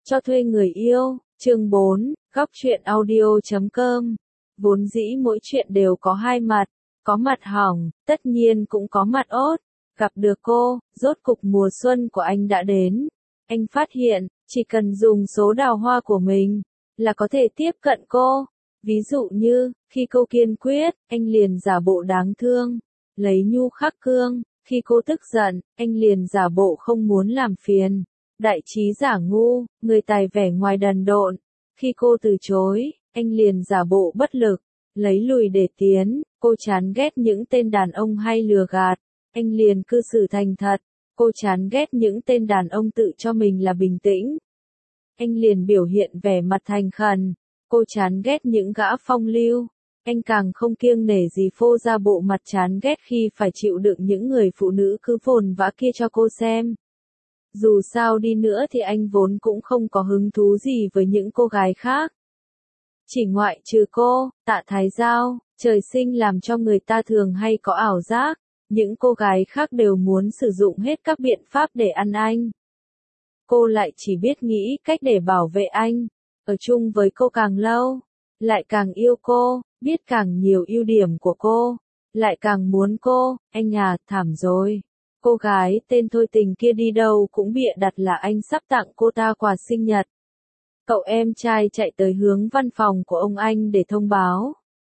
Cho thuê người yêu, chương 4, góc truyện audio.com. Vốn dĩ mỗi chuyện đều có hai mặt, có mặt hỏng, tất nhiên cũng có mặt ốt. Gặp được cô, rốt cục mùa xuân của anh đã đến. Anh phát hiện, chỉ cần dùng số đào hoa của mình, là có thể tiếp cận cô. Ví dụ như, khi cô kiên quyết, anh liền giả bộ đáng thương, lấy nhu khắc cương. Khi cô tức giận, anh liền giả bộ không muốn làm phiền. Đại trí giả ngu, người tài vẻ ngoài đần độn. Khi cô từ chối, anh liền giả bộ bất lực, lấy lùi để tiến. Cô chán ghét những tên đàn ông hay lừa gạt, anh liền cư xử thành thật. Cô chán ghét những tên đàn ông tự cho mình là bình tĩnh, anh liền biểu hiện vẻ mặt thành khẩn. Cô chán ghét những gã phong lưu, anh càng không kiêng nể gì phô ra bộ mặt chán ghét khi phải chịu đựng những người phụ nữ cứ vồn vã kia cho cô xem. Dù sao đi nữa thì anh vốn cũng không có hứng thú gì với những cô gái khác. Chỉ ngoại trừ cô, Tạ Thái Giao, trời sinh làm cho người ta thường hay có ảo giác, những cô gái khác đều muốn sử dụng hết các biện pháp để ăn anh. Cô lại chỉ biết nghĩ cách để bảo vệ anh, ở chung với cô càng lâu, lại càng yêu cô, biết càng nhiều ưu điểm của cô, lại càng muốn cô. Anh à, thảm rồi. Cô gái tên Thôi Tình kia đi đâu cũng bịa đặt là anh sắp tặng cô ta quà sinh nhật. Cậu em trai chạy tới hướng văn phòng của ông anh để thông báo.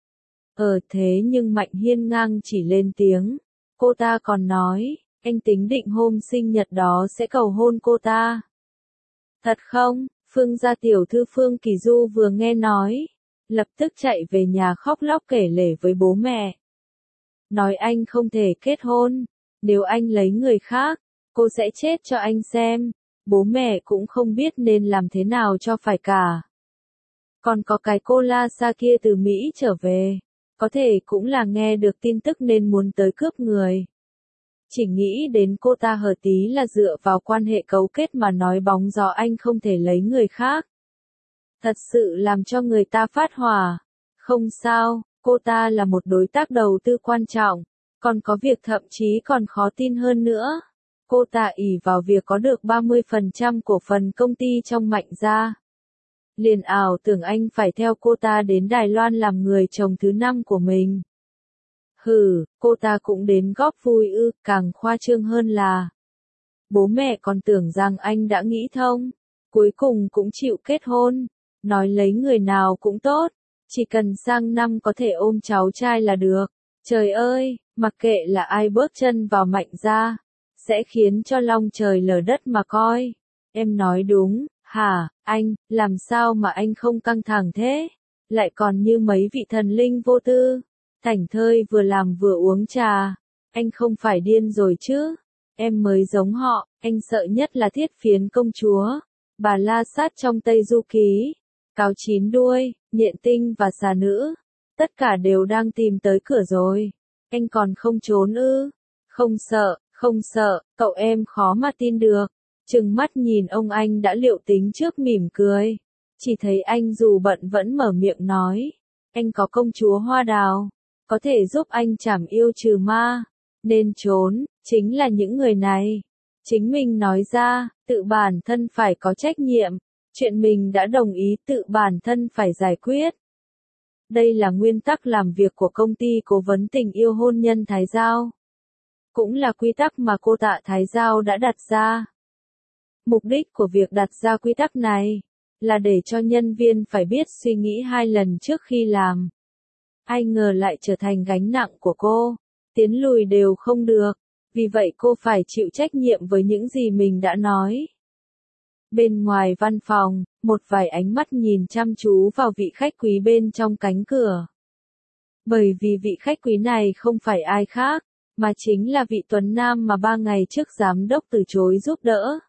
Thế nhưng Mạnh Hiên ngang chỉ lên tiếng. Cô ta còn nói, anh tính định hôm sinh nhật đó sẽ cầu hôn cô ta. Thật không? Phương gia tiểu thư Phương Kỳ Du vừa nghe nói, lập tức chạy về nhà khóc lóc kể lể với bố mẹ. Nói anh không thể kết hôn, nếu anh lấy người khác, cô sẽ chết cho anh xem. Bố mẹ cũng không biết nên làm thế nào cho phải cả. Còn có cái cô La Sa kia từ Mỹ trở về, có thể cũng là nghe được tin tức nên muốn tới cướp người. Chỉ nghĩ đến cô ta hở tí là dựa vào quan hệ cấu kết mà nói bóng gió anh không thể lấy người khác. Thật sự làm cho người ta phát hỏa. Không sao, cô ta là một đối tác đầu tư quan trọng, còn có việc thậm chí còn khó tin hơn nữa. Cô ta ỷ vào việc có được 30% cổ phần công ty trong Mạnh gia. Liền ảo tưởng anh phải theo cô ta đến Đài Loan làm người chồng thứ 5 của mình. Cô ta cũng đến góp vui ư, càng khoa trương hơn là. Bố mẹ còn tưởng rằng anh đã nghĩ thông, cuối cùng cũng chịu kết hôn, nói lấy người nào cũng tốt, chỉ cần sang năm có thể ôm cháu trai là được. Trời ơi, mặc kệ là ai bước chân vào Mạnh gia, sẽ khiến cho long trời lở đất mà coi. Em nói đúng, hả, anh, làm sao mà anh không căng thẳng thế? Lại còn như mấy vị thần linh vô tư, thảnh thơi vừa làm vừa uống trà. Anh không phải điên rồi chứ? Em mới giống họ, anh sợ nhất là Thiết Phiến công chúa, bà La Sát trong Tây Du Ký, Cáo Chín Đuôi, Nhện Tinh và Xà Nữ. Tất cả đều đang tìm tới cửa rồi. Anh còn không trốn ư? Không sợ, cậu em khó mà tin được. Trừng mắt nhìn ông anh đã liệu tính trước mỉm cười. Chỉ thấy anh dù bận vẫn mở miệng nói. Anh có công chúa Hoa Đào, có thể giúp anh trảm yêu trừ ma. Nên trốn, chính là những người này. Chính mình nói ra, tự bản thân phải có trách nhiệm. Chuyện mình đã đồng ý tự bản thân phải giải quyết. Đây là nguyên tắc làm việc của công ty cố vấn tình yêu hôn nhân Thái Giao. Cũng là quy tắc mà cô Tạ Thái Giao đã đặt ra. Mục đích của việc đặt ra quy tắc này là để cho nhân viên phải biết suy nghĩ 2 lần trước khi làm. Ai ngờ lại trở thành gánh nặng của cô, tiến lùi đều không được, vì vậy cô phải chịu trách nhiệm với những gì mình đã nói. Bên ngoài văn phòng, một vài ánh mắt nhìn chăm chú vào vị khách quý bên trong cánh cửa. Bởi vì vị khách quý này không phải ai khác, mà chính là vị Tuấn Nam mà 3 ngày trước giám đốc từ chối giúp đỡ.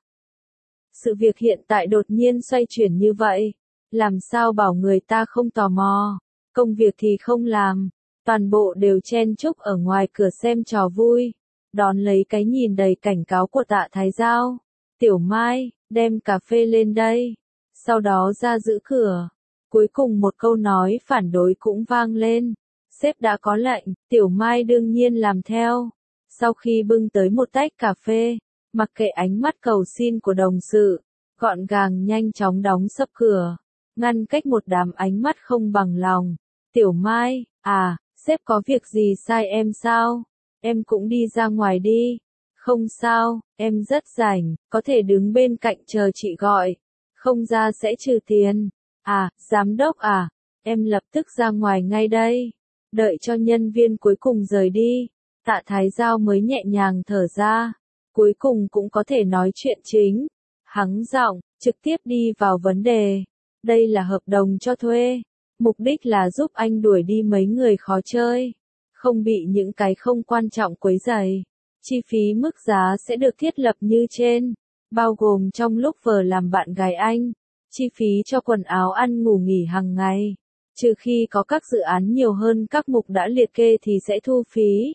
Sự việc hiện tại đột nhiên xoay chuyển như vậy, làm sao bảo người ta không tò mò, công việc thì không làm, toàn bộ đều chen chúc ở ngoài cửa xem trò vui, đón lấy cái nhìn đầy cảnh cáo của Tạ Thái Giao. Tiểu Mai, đem cà phê lên đây, sau đó ra giữ cửa. Cuối cùng một câu nói phản đối cũng vang lên. Sếp đã có lệnh, Tiểu Mai đương nhiên làm theo. Sau khi bưng tới một tách cà phê, mặc kệ ánh mắt cầu xin của đồng sự, gọn gàng nhanh chóng đóng sập cửa, ngăn cách một đám ánh mắt không bằng lòng. Tiểu Mai, sếp có việc gì sai em sao? Em cũng đi ra ngoài đi. Không sao, em rất rảnh, có thể đứng bên cạnh chờ chị gọi. Không ra sẽ trừ tiền. Giám đốc em lập tức ra ngoài ngay đây. Đợi cho nhân viên cuối cùng rời đi, Tạ Thái Giao mới nhẹ nhàng thở ra. Cuối cùng cũng có thể nói chuyện chính. Hắng giọng, trực tiếp đi vào vấn đề. Đây là hợp đồng cho thuê. Mục đích là giúp anh đuổi đi mấy người khó chơi. Không bị những cái không quan trọng quấy rầy. Chi phí mức giá sẽ được thiết lập như trên. Bao gồm trong lúc vừa làm bạn gái anh. Chi phí cho quần áo ăn ngủ nghỉ hàng ngày. Trừ khi có các dự án nhiều hơn các mục đã liệt kê thì sẽ thu phí.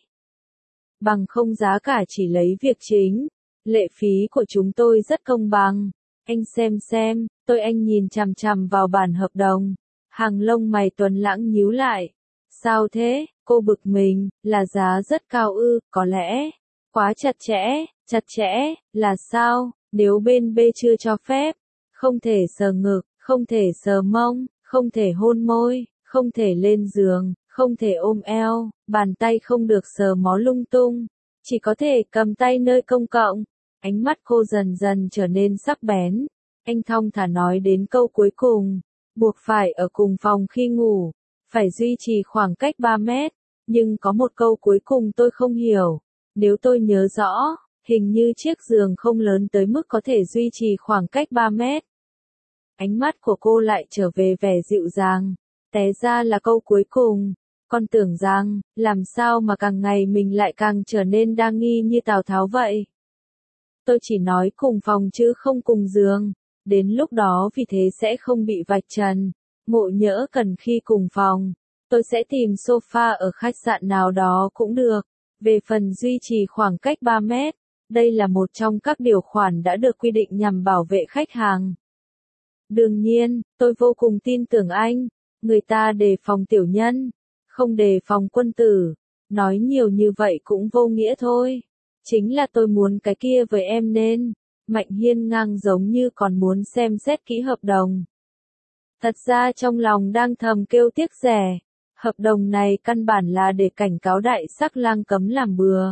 Bằng không giá cả chỉ lấy việc chính. Lệ phí của chúng tôi rất công bằng. Anh xem, anh nhìn chằm chằm vào bản hợp đồng. Hàng lông mày Tuấn Lãng nhíu lại. Sao thế, cô bực mình, là giá rất cao ư, có lẽ. Quá chặt chẽ, là sao, nếu bên B chưa cho phép. Không thể sờ ngực, không thể sờ mông, không thể hôn môi, không thể lên giường, không thể ôm eo, bàn tay không được sờ mó lung tung. Chỉ có thể cầm tay nơi công cộng. Ánh mắt cô dần dần trở nên sắc bén. Anh thong thả nói đến câu cuối cùng. Buộc phải ở cùng phòng khi ngủ. Phải duy trì khoảng cách 3 mét. Nhưng có một câu cuối cùng tôi không hiểu. Nếu tôi nhớ rõ, hình như chiếc giường không lớn tới mức có thể duy trì khoảng cách 3 mét. Ánh mắt của cô lại trở về vẻ dịu dàng. Té ra là câu cuối cùng. Con tưởng rằng, làm sao mà càng ngày mình lại càng trở nên đa nghi như Tào Tháo vậy. Tôi chỉ nói cùng phòng chứ không cùng giường. Đến lúc đó vì thế sẽ không bị vạch trần. Ngộ nhỡ cần khi cùng phòng. Tôi sẽ tìm sofa ở khách sạn nào đó cũng được. Về phần duy trì khoảng cách 3 mét. Đây là một trong các điều khoản đã được quy định nhằm bảo vệ khách hàng. Đương nhiên, tôi vô cùng tin tưởng anh. Người ta đề phòng tiểu nhân. Không đề phòng quân tử. Nói nhiều như vậy cũng vô nghĩa thôi. Chính là tôi muốn cái kia với em nên. Mạnh hiên ngang giống như còn muốn xem xét kỹ hợp đồng. Thật ra trong lòng đang thầm kêu tiếc rẻ. Hợp đồng này căn bản là để cảnh cáo đại sắc lang cấm làm bừa.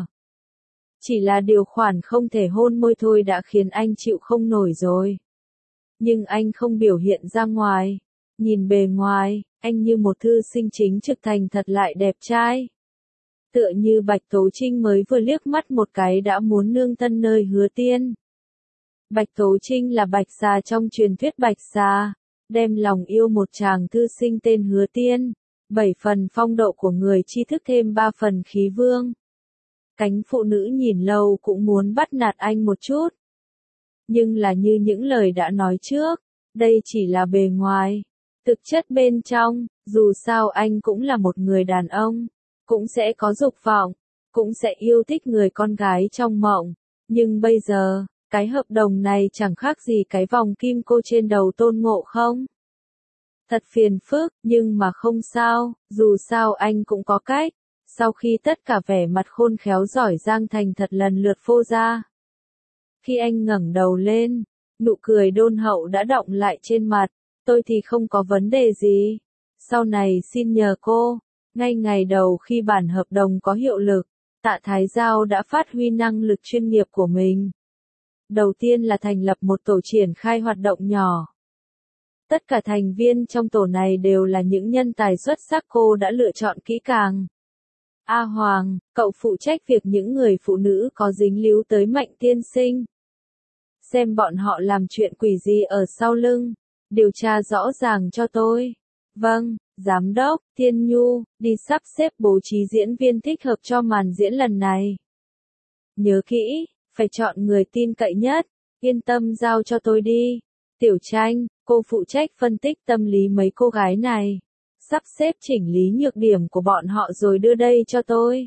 Chỉ là điều khoản không thể hôn môi thôi đã khiến anh chịu không nổi rồi. Nhưng anh không biểu hiện ra ngoài. Nhìn bề ngoài, anh như một thư sinh chính trực thành thật lại đẹp trai. Tựa như Bạch Tố Trinh mới vừa liếc mắt một cái đã muốn nương thân nơi Hứa Tiên. Bạch Tố Trinh là bạch xà trong truyền thuyết bạch xà, đem lòng yêu một chàng thư sinh tên Hứa Tiên. 7 phần phong độ của người tri thức thêm 3 phần khí vương. Cánh phụ nữ nhìn lâu cũng muốn bắt nạt anh một chút. Nhưng là như những lời đã nói trước, đây chỉ là bề ngoài. Thực chất bên trong, dù sao anh cũng là một người đàn ông, cũng sẽ có dục vọng, cũng sẽ yêu thích người con gái trong mộng. Nhưng bây giờ, cái hợp đồng này chẳng khác gì cái vòng kim cô trên đầu Tôn Ngộ Không. Thật phiền phức, nhưng mà không sao, dù sao anh cũng có cách. Sau khi tất cả vẻ mặt khôn khéo giỏi giang thành thật lần lượt phô ra. Khi anh ngẩng đầu lên, nụ cười đôn hậu đã đọng lại trên mặt. Tôi thì không có vấn đề gì. Sau này xin nhờ cô, ngay ngày đầu khi bản hợp đồng có hiệu lực, Tạ Thái Giao đã phát huy năng lực chuyên nghiệp của mình. Đầu tiên là thành lập một tổ triển khai hoạt động nhỏ. Tất cả thành viên trong tổ này đều là những nhân tài xuất sắc cô đã lựa chọn kỹ càng. A Hoàng, cậu phụ trách việc những người phụ nữ có dính líu tới Mạnh tiên sinh. Xem bọn họ làm chuyện quỷ gì ở sau lưng. Điều tra rõ ràng cho tôi. Vâng, Giám đốc, Thiên Nhu, đi sắp xếp bố trí diễn viên thích hợp cho màn diễn lần này. Nhớ kỹ, phải chọn người tin cậy nhất, yên tâm giao cho tôi đi. Tiểu Tranh, cô phụ trách phân tích tâm lý mấy cô gái này. Sắp xếp chỉnh lý nhược điểm của bọn họ rồi đưa đây cho tôi.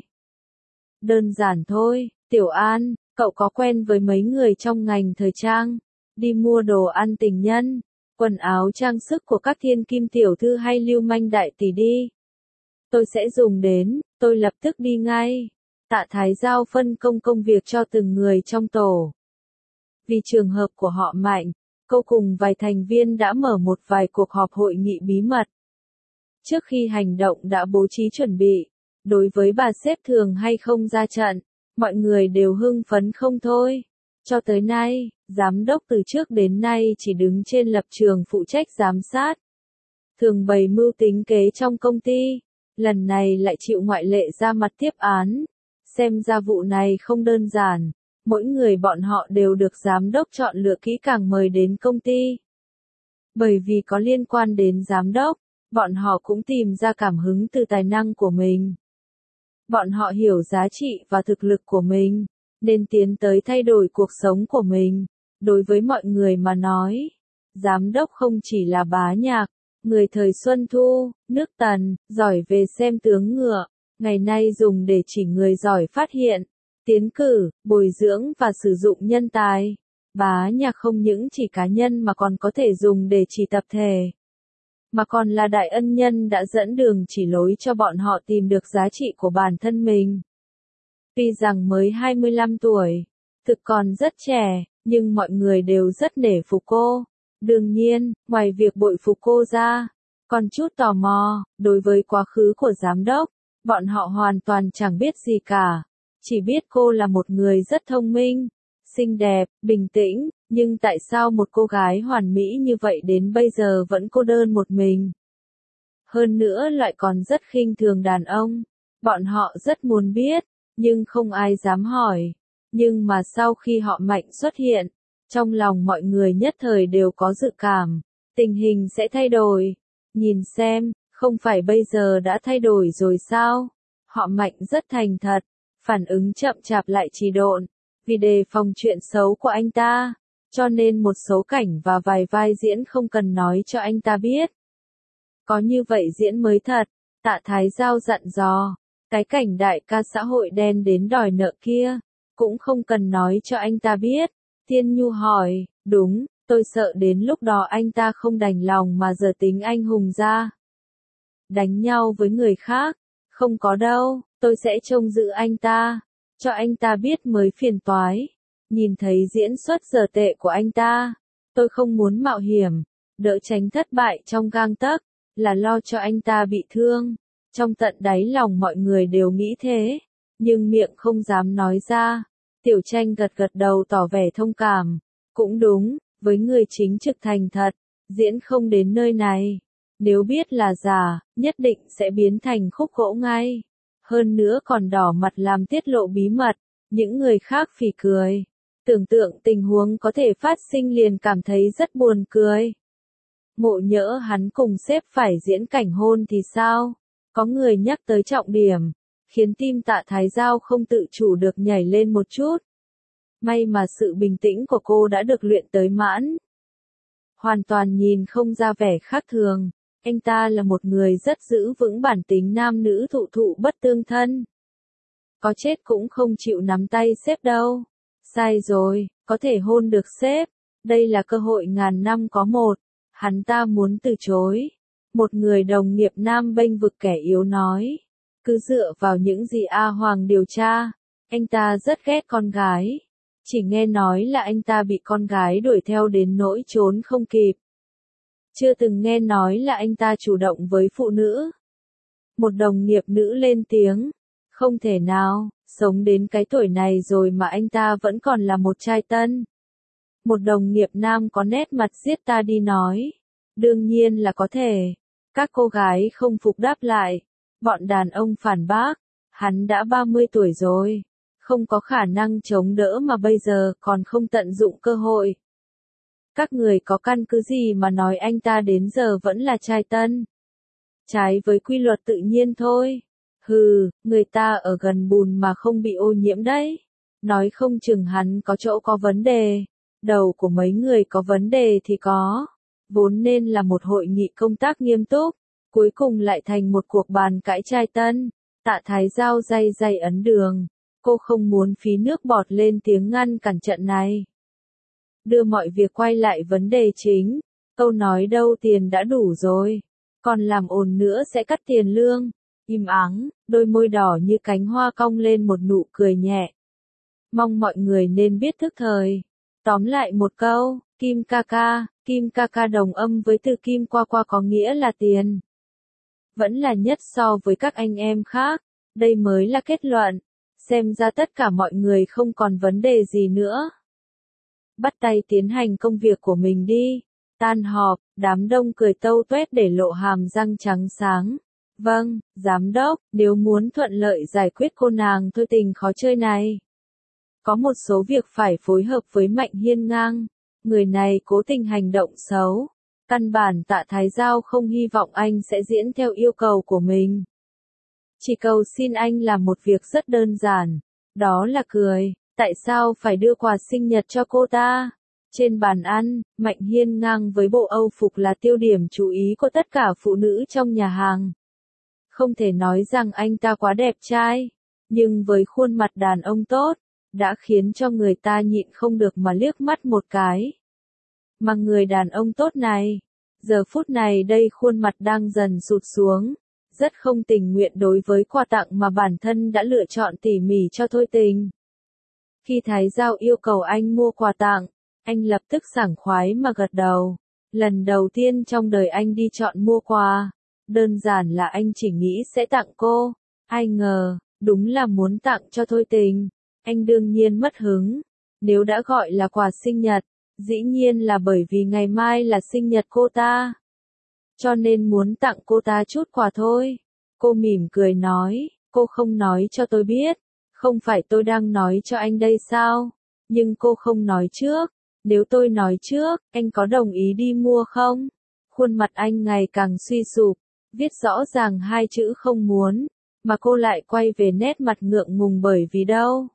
Đơn giản thôi, Tiểu An, cậu có quen với mấy người trong ngành thời trang, đi mua đồ ăn tình nhân, quần áo trang sức của các thiên kim tiểu thư hay lưu manh đại tỷ đi. Tôi sẽ dùng đến, tôi lập tức đi ngay. Tạ Thái Giao phân công công việc cho từng người trong tổ. Vì trường hợp của họ Mạnh, cô cùng vài thành viên đã mở một vài cuộc họp hội nghị bí mật. Trước khi hành động đã bố trí chuẩn bị, đối với bà sếp thường hay không ra trận, mọi người đều hưng phấn không thôi. Cho tới nay, giám đốc từ trước đến nay chỉ đứng trên lập trường phụ trách giám sát, thường bày mưu tính kế trong công ty, lần này lại chịu ngoại lệ ra mặt tiếp án. Xem ra vụ này không đơn giản, mỗi người bọn họ đều được giám đốc chọn lựa kỹ càng mời đến công ty. Bởi vì có liên quan đến giám đốc, bọn họ cũng tìm ra cảm hứng từ tài năng của mình. Bọn họ hiểu giá trị và thực lực của mình, nên tiến tới thay đổi cuộc sống của mình. Đối với mọi người mà nói, giám đốc không chỉ là bá nhạc, người thời Xuân Thu, nước Tần, giỏi về xem tướng ngựa, ngày nay dùng để chỉ người giỏi phát hiện, tiến cử, bồi dưỡng và sử dụng nhân tài. Bá nhạc không những chỉ cá nhân mà còn có thể dùng để chỉ tập thể, mà còn là đại ân nhân đã dẫn đường chỉ lối cho bọn họ tìm được giá trị của bản thân mình. Tuy rằng mới 25 tuổi, thực còn rất trẻ, nhưng mọi người đều rất nể phục cô. Đương nhiên, ngoài việc bội phục cô ra, còn chút tò mò, đối với quá khứ của giám đốc, bọn họ hoàn toàn chẳng biết gì cả. Chỉ biết cô là một người rất thông minh, xinh đẹp, bình tĩnh, nhưng tại sao một cô gái hoàn mỹ như vậy đến bây giờ vẫn cô đơn một mình? Hơn nữa lại còn rất khinh thường đàn ông. Bọn họ rất muốn biết, nhưng không ai dám hỏi. Nhưng mà sau khi họ Mạnh xuất hiện, trong lòng mọi người nhất thời đều có dự cảm, tình hình sẽ thay đổi. Nhìn xem, không phải bây giờ đã thay đổi rồi sao? Họ Mạnh rất thành thật, phản ứng chậm chạp lại trì độn, vì đề phòng chuyện xấu của anh ta, cho nên một số cảnh và vài vai diễn không cần nói cho anh ta biết. Có như vậy diễn mới thật, Tạ Thái Giao dặn dò, cái cảnh đại ca xã hội đen đến đòi nợ kia, cũng không cần nói cho anh ta biết. Tiên Nhu hỏi, đúng, tôi sợ đến lúc đó anh ta không đành lòng mà giờ tính anh hùng ra. Đánh nhau với người khác, không có đâu, tôi sẽ trông giữ anh ta, cho anh ta biết mới phiền toái. Nhìn thấy diễn xuất dở tệ của anh ta, tôi không muốn mạo hiểm, đỡ tránh thất bại trong gang tấc, là lo cho anh ta bị thương. Trong tận đáy lòng mọi người đều nghĩ thế, nhưng miệng không dám nói ra. Tiểu Tranh gật gật đầu tỏ vẻ thông cảm. Cũng đúng, với người chính trực thành thật, diễn không đến nơi này. Nếu biết là giả, nhất định sẽ biến thành khúc gỗ ngay. Hơn nữa còn đỏ mặt làm tiết lộ bí mật, những người khác phì cười. Tưởng tượng tình huống có thể phát sinh liền cảm thấy rất buồn cười. Ngộ nhỡ hắn cùng sếp phải diễn cảnh hôn thì sao? Có người nhắc tới trọng điểm, khiến tim Tạ Thái Giao không tự chủ được nhảy lên một chút. May mà sự bình tĩnh của cô đã được luyện tới mãn. Hoàn toàn nhìn không ra vẻ khác thường, anh ta là một người rất giữ vững bản tính nam nữ thụ thụ bất tương thân. Có chết cũng không chịu nắm tay sếp đâu. Sai rồi, có thể hôn được sếp, đây là cơ hội ngàn năm có một, hắn ta muốn từ chối. Một người đồng nghiệp nam bênh vực kẻ yếu nói, cứ dựa vào những gì A Hoàng điều tra, anh ta rất ghét con gái. Chỉ nghe nói là anh ta bị con gái đuổi theo đến nỗi trốn không kịp. Chưa từng nghe nói là anh ta chủ động với phụ nữ. Một đồng nghiệp nữ lên tiếng, không thể nào, sống đến cái tuổi này rồi mà anh ta vẫn còn là một trai tân. Một đồng nghiệp nam có nét mặt giết ta đi nói, đương nhiên là có thể. Các cô gái không phục đáp lại, bọn đàn ông phản bác, hắn đã 30 tuổi rồi, không có khả năng chống đỡ mà bây giờ còn không tận dụng cơ hội. Các người có căn cứ gì mà nói anh ta đến giờ vẫn là trai tân? Trái với quy luật tự nhiên thôi. Hừ, người ta ở gần bùn mà không bị ô nhiễm đấy. Nói không chừng hắn có chỗ có vấn đề. Đầu của mấy người có vấn đề thì có. Vốn nên là một hội nghị công tác nghiêm túc, cuối cùng lại thành một cuộc bàn cãi trai tân. Tạ Thái Giao day day ấn đường. Cô không muốn phí nước bọt lên tiếng ngăn cản trận này. Đưa mọi việc quay lại vấn đề chính. Câu nói đâu tiền đã đủ rồi. Còn làm ồn nữa sẽ cắt tiền lương. Im ắng, đôi môi đỏ như cánh hoa cong lên một nụ cười nhẹ. Mong mọi người nên biết thức thời. Tóm lại một câu, Kim ca ca đồng âm với từ Kim qua qua có nghĩa là tiền. Vẫn là nhất so với các anh em khác, đây mới là kết luận. Xem ra tất cả mọi người không còn vấn đề gì nữa. Bắt tay tiến hành công việc của mình đi. Tan họp, đám đông cười tâu tuét để lộ hàm răng trắng sáng. Vâng, giám đốc, nếu muốn thuận lợi giải quyết cô nàng thôi tình khó chơi này. Có một số việc phải phối hợp với Mạnh Hiên Ngang. Người này cố tình hành động xấu. Căn bản Tạ Thái Giao không hy vọng anh sẽ diễn theo yêu cầu của mình. Chỉ cầu xin anh làm một việc rất đơn giản. Đó là cười. Tại sao phải đưa quà sinh nhật cho cô ta? Trên bàn ăn, Mạnh Hiên Ngang với bộ Âu phục là tiêu điểm chú ý của tất cả phụ nữ trong nhà hàng. Không thể nói rằng anh ta quá đẹp trai, nhưng với khuôn mặt đàn ông tốt, đã khiến cho người ta nhịn không được mà liếc mắt một cái. Mà người đàn ông tốt này, giờ phút này đây khuôn mặt đang dần sụt xuống, rất không tình nguyện đối với quà tặng mà bản thân đã lựa chọn tỉ mỉ cho Thôi Tình. Khi Thái Giao yêu cầu anh mua quà tặng, anh lập tức sảng khoái mà gật đầu. Lần đầu tiên trong đời anh đi chọn mua quà, đơn giản là anh chỉ nghĩ sẽ tặng cô. Ai ngờ, đúng là muốn tặng cho Thôi Tình. Anh đương nhiên mất hứng. Nếu đã gọi là quà sinh nhật, dĩ nhiên là bởi vì ngày mai là sinh nhật cô ta. Cho nên muốn tặng cô ta chút quà thôi. Cô mỉm cười nói, cô không nói cho tôi biết. Không phải tôi đang nói cho anh đây sao? Nhưng cô không nói trước. Nếu tôi nói trước, anh có đồng ý đi mua không? Khuôn mặt anh ngày càng suy sụp, viết rõ ràng hai chữ không muốn, mà cô lại quay về nét mặt ngượng ngùng bởi vì đâu.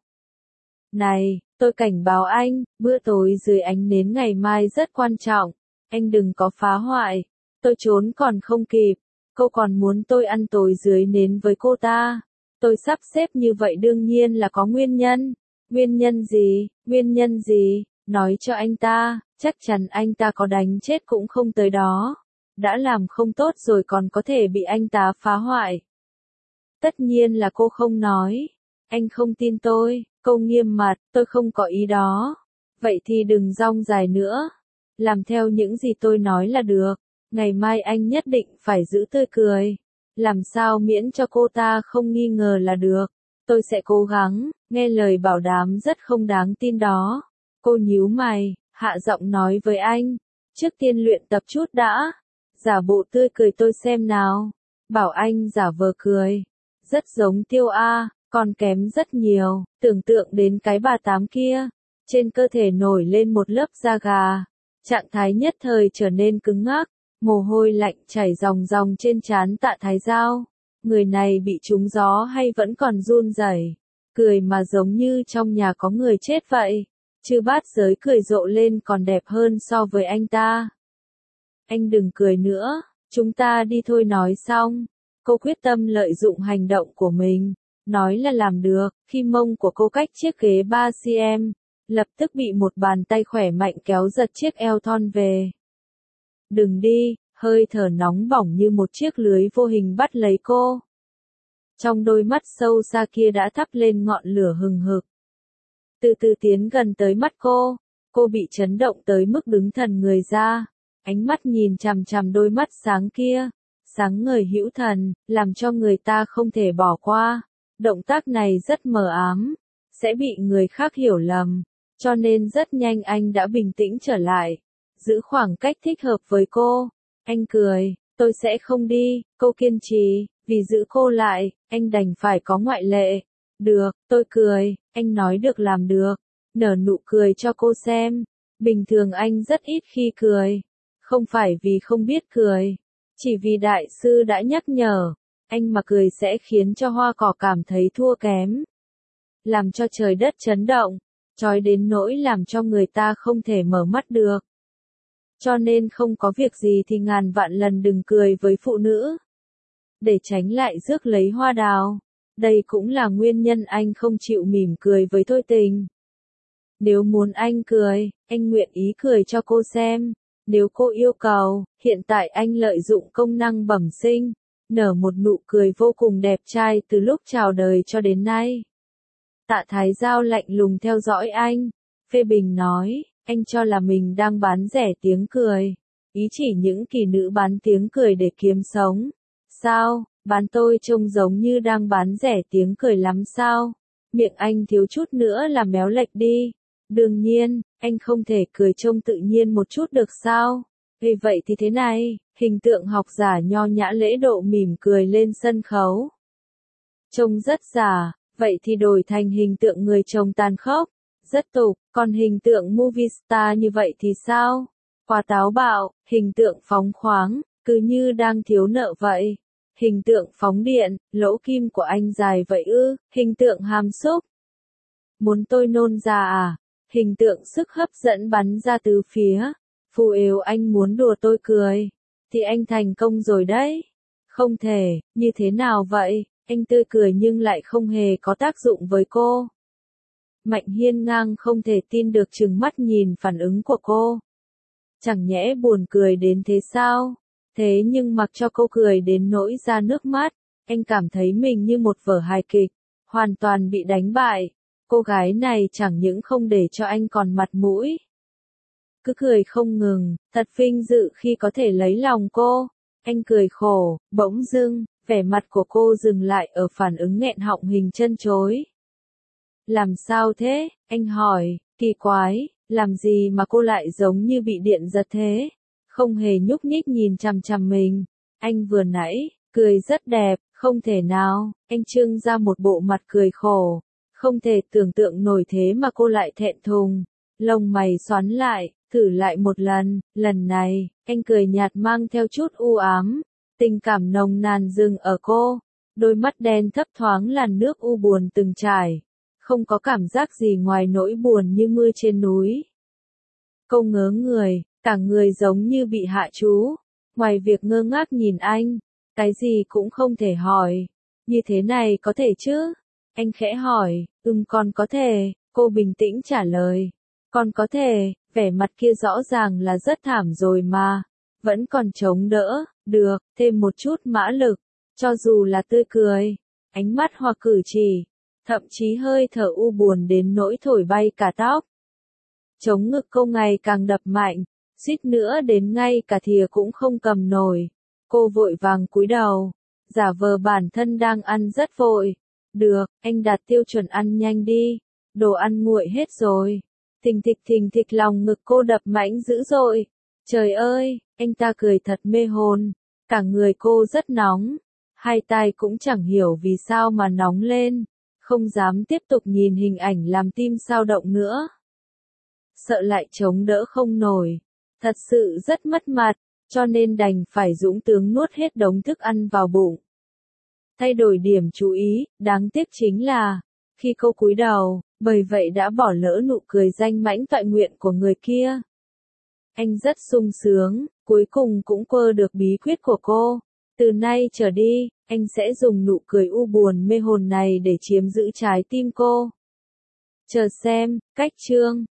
Này, tôi cảnh báo anh, bữa tối dưới ánh nến ngày mai rất quan trọng, anh đừng có phá hoại. Tôi trốn còn không kịp, cô còn muốn tôi ăn tối dưới nến với cô ta. Tôi sắp xếp như vậy đương nhiên là có nguyên nhân. Nguyên nhân gì? Nguyên nhân gì? Nói cho anh ta, chắc chắn anh ta có đánh chết cũng không tới đó. Đã làm không tốt rồi còn có thể bị anh ta phá hoại. Tất nhiên là cô không nói. Anh không tin tôi, cô nghiêm mặt, tôi không có ý đó. Vậy thì đừng rong dài nữa. Làm theo những gì tôi nói là được. Ngày mai anh nhất định phải giữ tươi cười. Làm sao miễn cho cô ta không nghi ngờ là được. Tôi sẽ cố gắng, nghe lời bảo đảm rất không đáng tin đó. Cô nhíu mày, hạ giọng nói với anh. Trước tiên luyện tập chút đã. Giả bộ tươi cười tôi xem nào. Bảo anh giả vờ cười. Rất giống Tiêu A, còn kém rất nhiều. Tưởng tượng đến cái bà tám kia. Trên cơ thể nổi lên một lớp da gà. Trạng thái nhất thời trở nên cứng ngắc. Mồ hôi lạnh chảy ròng ròng trên trán Tạ Thái Giao. Người này bị trúng gió hay vẫn còn run rẩy, cười mà giống như trong nhà có người chết vậy. Chư bát giới cười rộ lên còn đẹp hơn so với anh ta. Anh đừng cười nữa, chúng ta đi thôi nói xong. Cô quyết tâm lợi dụng hành động của mình, nói là làm được, khi mông của cô cách chiếc ghế 3cm, lập tức bị một bàn tay khỏe mạnh kéo giật chiếc eo thon về. Đừng đi, hơi thở nóng bỏng như một chiếc lưới vô hình bắt lấy cô. Trong đôi mắt sâu xa kia đã thắp lên ngọn lửa hừng hực. Từ từ tiến gần tới mắt cô bị chấn động tới mức đứng thần người ra. Ánh mắt nhìn chằm chằm đôi mắt sáng kia, sáng ngời hữu thần, làm cho người ta không thể bỏ qua. Động tác này rất mờ ám, sẽ bị người khác hiểu lầm, cho nên rất nhanh anh đã bình tĩnh trở lại, giữ khoảng cách thích hợp với cô. Anh cười, tôi sẽ không đi, cô kiên trì, vì giữ cô lại, anh đành phải có ngoại lệ. Được, tôi cười, anh nói được làm được, nở nụ cười cho cô xem. Bình thường anh rất ít khi cười, không phải vì không biết cười, chỉ vì đại sư đã nhắc nhở, anh mà cười sẽ khiến cho hoa cỏ cảm thấy thua kém, làm cho trời đất chấn động, chói đến nỗi làm cho người ta không thể mở mắt được. Cho nên không có việc gì thì ngàn vạn lần đừng cười với phụ nữ, để tránh lại rước lấy hoa đào. Đây cũng là nguyên nhân anh không chịu mỉm cười với Thôi Tình. Nếu muốn anh cười, anh nguyện ý cười cho cô xem. Nếu cô yêu cầu, hiện tại anh lợi dụng công năng bẩm sinh, nở một nụ cười vô cùng đẹp trai từ lúc chào đời cho đến nay. Tạ Thái Giao lạnh lùng theo dõi anh, phê bình nói, Anh cho là mình đang bán rẻ tiếng cười. Ý chỉ những kỳ nữ bán tiếng cười để kiếm sống. Sao, bán tôi trông giống như đang bán rẻ tiếng cười lắm sao? Miệng anh thiếu chút nữa là méo lệch đi. Đương nhiên, anh không thể cười trông tự nhiên một chút được sao? Vì vậy thì thế này, hình tượng học giả nho nhã lễ độ mỉm cười lên sân khấu. Trông rất giả, vậy thì đổi thành hình tượng người chồng tàn khốc, rất tục, còn hình tượng movie star như vậy thì sao? Quá táo bạo, hình tượng phóng khoáng, cứ như đang thiếu nợ vậy. Hình tượng phóng điện, lỗ kim của anh dài vậy ư, hình tượng hàm xúc. Muốn tôi nôn ra à? Hình tượng sức hấp dẫn bắn ra từ phía. Phù yếu anh muốn đùa tôi cười. Thì anh thành công rồi đấy. Không thể, như thế nào vậy? Anh tươi cười nhưng lại không hề có tác dụng với cô. Mạnh hiên ngang không thể tin được trừng mắt nhìn phản ứng của cô. Chẳng nhẽ buồn cười đến thế sao? Thế nhưng mặc cho cô cười đến nỗi ra nước mắt, anh cảm thấy mình như một vở hài kịch, hoàn toàn bị đánh bại. Cô gái này chẳng những không để cho anh còn mặt mũi. Cứ cười không ngừng, thật vinh dự khi có thể lấy lòng cô. Anh cười khổ, bỗng dưng, vẻ mặt của cô dừng lại ở phản ứng nghẹn họng hình chân chối. Làm sao thế? Anh hỏi, kỳ quái, làm gì mà cô lại giống như bị điện giật thế? Không hề nhúc nhích nhìn chằm chằm mình. Anh vừa nãy, cười rất đẹp, không thể nào, anh trưng ra một bộ mặt cười khổ. Không thể tưởng tượng nổi thế mà cô lại thẹn thùng. Lông mày xoắn lại, thử lại một lần này, anh cười nhạt mang theo chút u ám. Tình cảm nồng nàn dừng ở cô. Đôi mắt đen thấp thoáng làn nước u buồn từng trải. Không có cảm giác gì ngoài nỗi buồn như mưa trên núi. Cô ngớ người, cả người giống như bị hạ chú. Ngoài việc ngơ ngác nhìn anh, cái gì cũng không thể hỏi. Như thế này có thể chứ? Anh khẽ hỏi, con có thể, cô bình tĩnh trả lời. Con có thể, vẻ mặt kia rõ ràng là rất thảm rồi mà. Vẫn còn chống đỡ, được, thêm một chút mã lực. Cho dù là tươi cười, ánh mắt hoặc cử chỉ, thậm chí hơi thở u buồn đến nỗi thổi bay cả tóc. Chống ngực cô ngày càng đập mạnh, suýt nữa đến ngay cả thìa cũng không cầm nổi. Cô vội vàng cúi đầu, giả vờ bản thân đang ăn rất vội. Được, anh đặt tiêu chuẩn ăn nhanh đi, đồ ăn nguội hết rồi. Thình thịch lòng ngực cô đập mạnh dữ dội. Trời ơi, anh ta cười thật mê hồn, cả người cô rất nóng, hai tai cũng chẳng hiểu vì sao mà nóng lên, không dám tiếp tục nhìn hình ảnh làm tim xao động nữa. Sợ lại chống đỡ không nổi, thật sự rất mất mặt, cho nên đành phải dũng tướng nuốt hết đống thức ăn vào bụng. Thay đổi điểm chú ý, đáng tiếc chính là, khi cô cúi đầu, bởi vậy đã bỏ lỡ nụ cười danh mãnh toại nguyện của người kia. Anh rất sung sướng, cuối cùng cũng quơ được bí quyết của cô. Từ nay trở đi, anh sẽ dùng nụ cười u buồn mê hồn này để chiếm giữ trái tim cô. Chờ xem, cách chương